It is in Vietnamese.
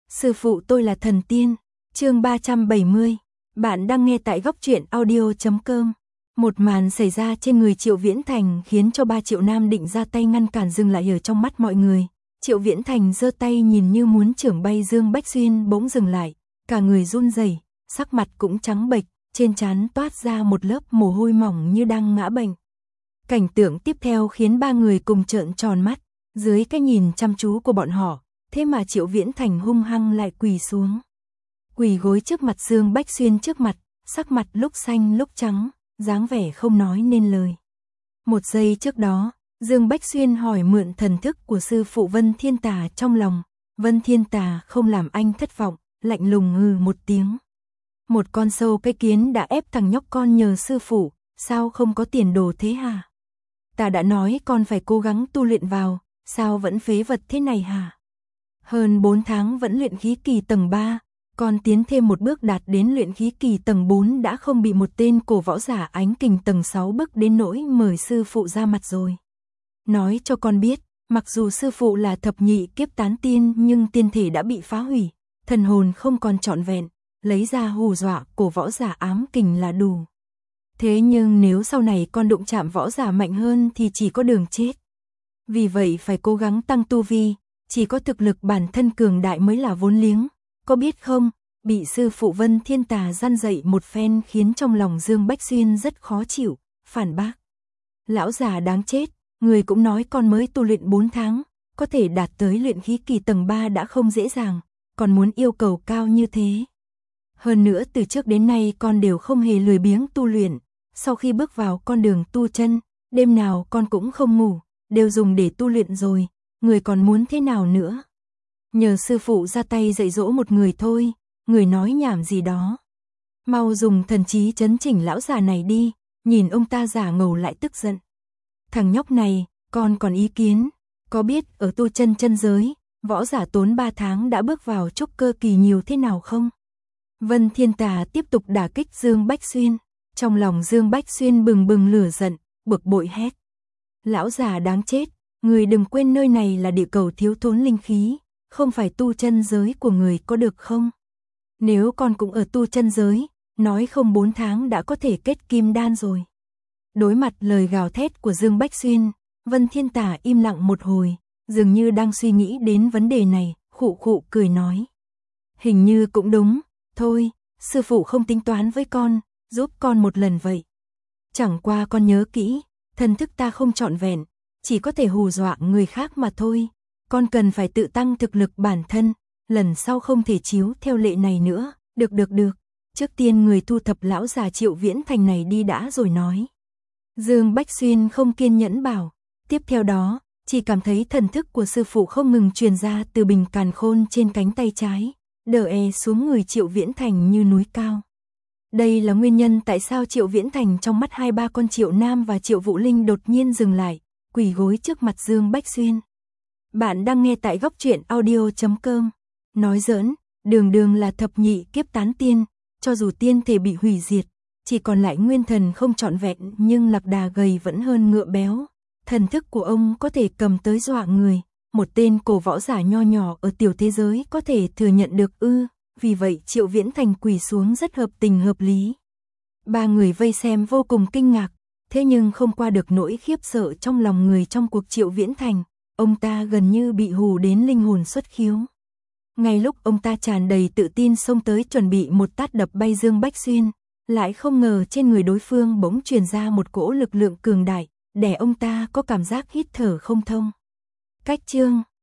Sư phụ tôi là thần tiên. Chương 370. Bạn đang nghe tại góc truyện audio.com. Một màn xảy ra trên người Triệu Viễn Thành khiến cho 3 Triệu Nam định ra tay ngăn cản dừng lại ở trong mắt mọi người. Triệu Viễn Thành giơ tay nhìn như muốn chưởng bay Dương Bách Xuyên bỗng dừng lại, cả người run rẩy, sắc mặt cũng trắng bệch, trên trán toát ra một lớp mồ hôi mỏng như đang ngã bệnh. Cảnh tượng tiếp theo khiến 3 người cùng trợn tròn mắt, dưới cái nhìn chăm chú của bọn họ, thế mà Triệu Viễn Thành hung hăng lại quỳ xuống. Quỳ gối trước mặt Dương Bách Xuyên trước mặt, sắc mặt lúc xanh lúc trắng, dáng vẻ không nói nên lời. Một giây trước đó, Dương Bách Xuyên hỏi mượn thần thức của sư phụ Vân Thiên Tà trong lòng. Vân Thiên Tà không làm anh thất vọng, lạnh lùng ngừ một tiếng. Một con sâu cái kiến đã ép thằng nhóc con nhờ sư phụ, sao không có tiền đồ thế hả? Ta đã nói con phải cố gắng tu luyện vào, sao vẫn phế vật thế này hả? Hơn 4 tháng vẫn luyện khí kỳ tầng 3, còn tiến thêm một bước đạt đến luyện khí kỳ tầng 4 đã không bị một tên cổ võ giả ánh kình tầng 6 bức đến nỗi mời sư phụ ra mặt rồi. Nói cho con biết, mặc dù sư phụ là thập nhị kiếp tán tiên nhưng tiên thể đã bị phá hủy, thần hồn không còn trọn vẹn, lấy ra hù dọa cổ võ giả ám kình là đủ. Thế nhưng nếu sau này con đụng chạm võ giả mạnh hơn thì chỉ có đường chết. Vì vậy phải cố gắng tăng tu vi, chỉ có thực lực bản thân cường đại mới là vốn liếng. Có biết không, bị sư phụ Vân Thiên Tà răn dạy một phen khiến trong lòng Dương Bách Xuyên rất khó chịu, phản bác. Lão già đáng chết, người cũng nói con mới tu luyện 4 tháng, có thể đạt tới luyện khí kỳ tầng 3 đã không dễ dàng, còn muốn yêu cầu cao như thế. Hơn nữa từ trước đến nay con đều không hề lười biếng tu luyện, sau khi bước vào con đường tu chân, đêm nào con cũng không ngủ, đều dùng để tu luyện rồi, người còn muốn thế nào nữa? Nhờ sư phụ ra tay dạy dỗ một người thôi, người nói nhảm gì đó. Mau dùng thần trí chấn chỉnh lão già này đi, nhìn ông ta giả ngầu lại tức giận. Thằng nhóc này, con còn ý kiến, có biết ở tu chân chân giới, võ giả tốn 3 tháng đã bước vào trúc cơ kỳ nhiều thế nào không? Vân Thiên Tà tiếp tục đả kích Dương Bách Xuyên, trong lòng Dương Bách Xuyên bừng bừng lửa giận, bực bội hét. Lão già đáng chết, người đừng quên nơi này là địa cầu thiếu thốn linh khí, không phải tu chân giới của người có được không? Nếu con cũng ở tu chân giới, nói không 4 tháng đã có thể kết kim đan rồi. Đối mặt lời gào thét của Dương Bách Xuyên, Vân Thiên Tà im lặng một hồi, dường như đang suy nghĩ đến vấn đề này, khụ khụ cười nói. Hình như cũng đúng, thôi, sư phụ không tính toán với con, giúp con một lần vậy. Chẳng qua con nhớ kỹ, thần thức ta không trọn vẹn, chỉ có thể hù dọa người khác mà thôi. Con cần phải tự tăng thực lực bản thân, lần sau không thể chiếu theo lệ này nữa, được. Trước tiên người thu thập lão già Triệu Viễn Thành này đi đã rồi nói. Dương Bách Xuyên không kiên nhẫn bảo, tiếp theo đó, chỉ cảm thấy thần thức của sư phụ không ngừng truyền ra từ bình càn khôn trên cánh tay trái, đè xuống người Triệu Viễn Thành như núi cao. Đây là nguyên nhân tại sao Triệu Viễn Thành trong mắt 2-3 con Triệu Nam và Triệu Vũ Linh đột nhiên dừng lại, quỳ gối trước mặt Dương Bách Xuyên. Bạn đang nghe tại góc truyện audio.com. Nói giỡn, đường là thập nhị kiếp tán tiên, cho dù tiên thể bị hủy diệt, chỉ còn lại nguyên thần không trọn vẹn nhưng lạc đà gầy vẫn hơn ngựa béo. Thần thức của ông có thể cầm tới dọa người, một tên cổ võ giả nho nhỏ ở tiểu thế giới có thể thừa nhận được ư, vì vậy Triệu Viễn Thành quỳ xuống rất hợp tình hợp lý. 3 người vây xem vô cùng kinh ngạc, thế nhưng không qua được nỗi khiếp sợ trong lòng người trong cuộc Triệu Viễn Thành. Ông ta gần như bị hù đến linh hồn xuất khiếu. Ngay lúc ông ta tràn đầy tự tin xông tới chuẩn bị một tát đập bay Dương Bách Xuyên, lại không ngờ trên người đối phương bỗng truyền ra một cỗ lực lượng cường đại, để ông ta có cảm giác hít thở không thông. Cách chương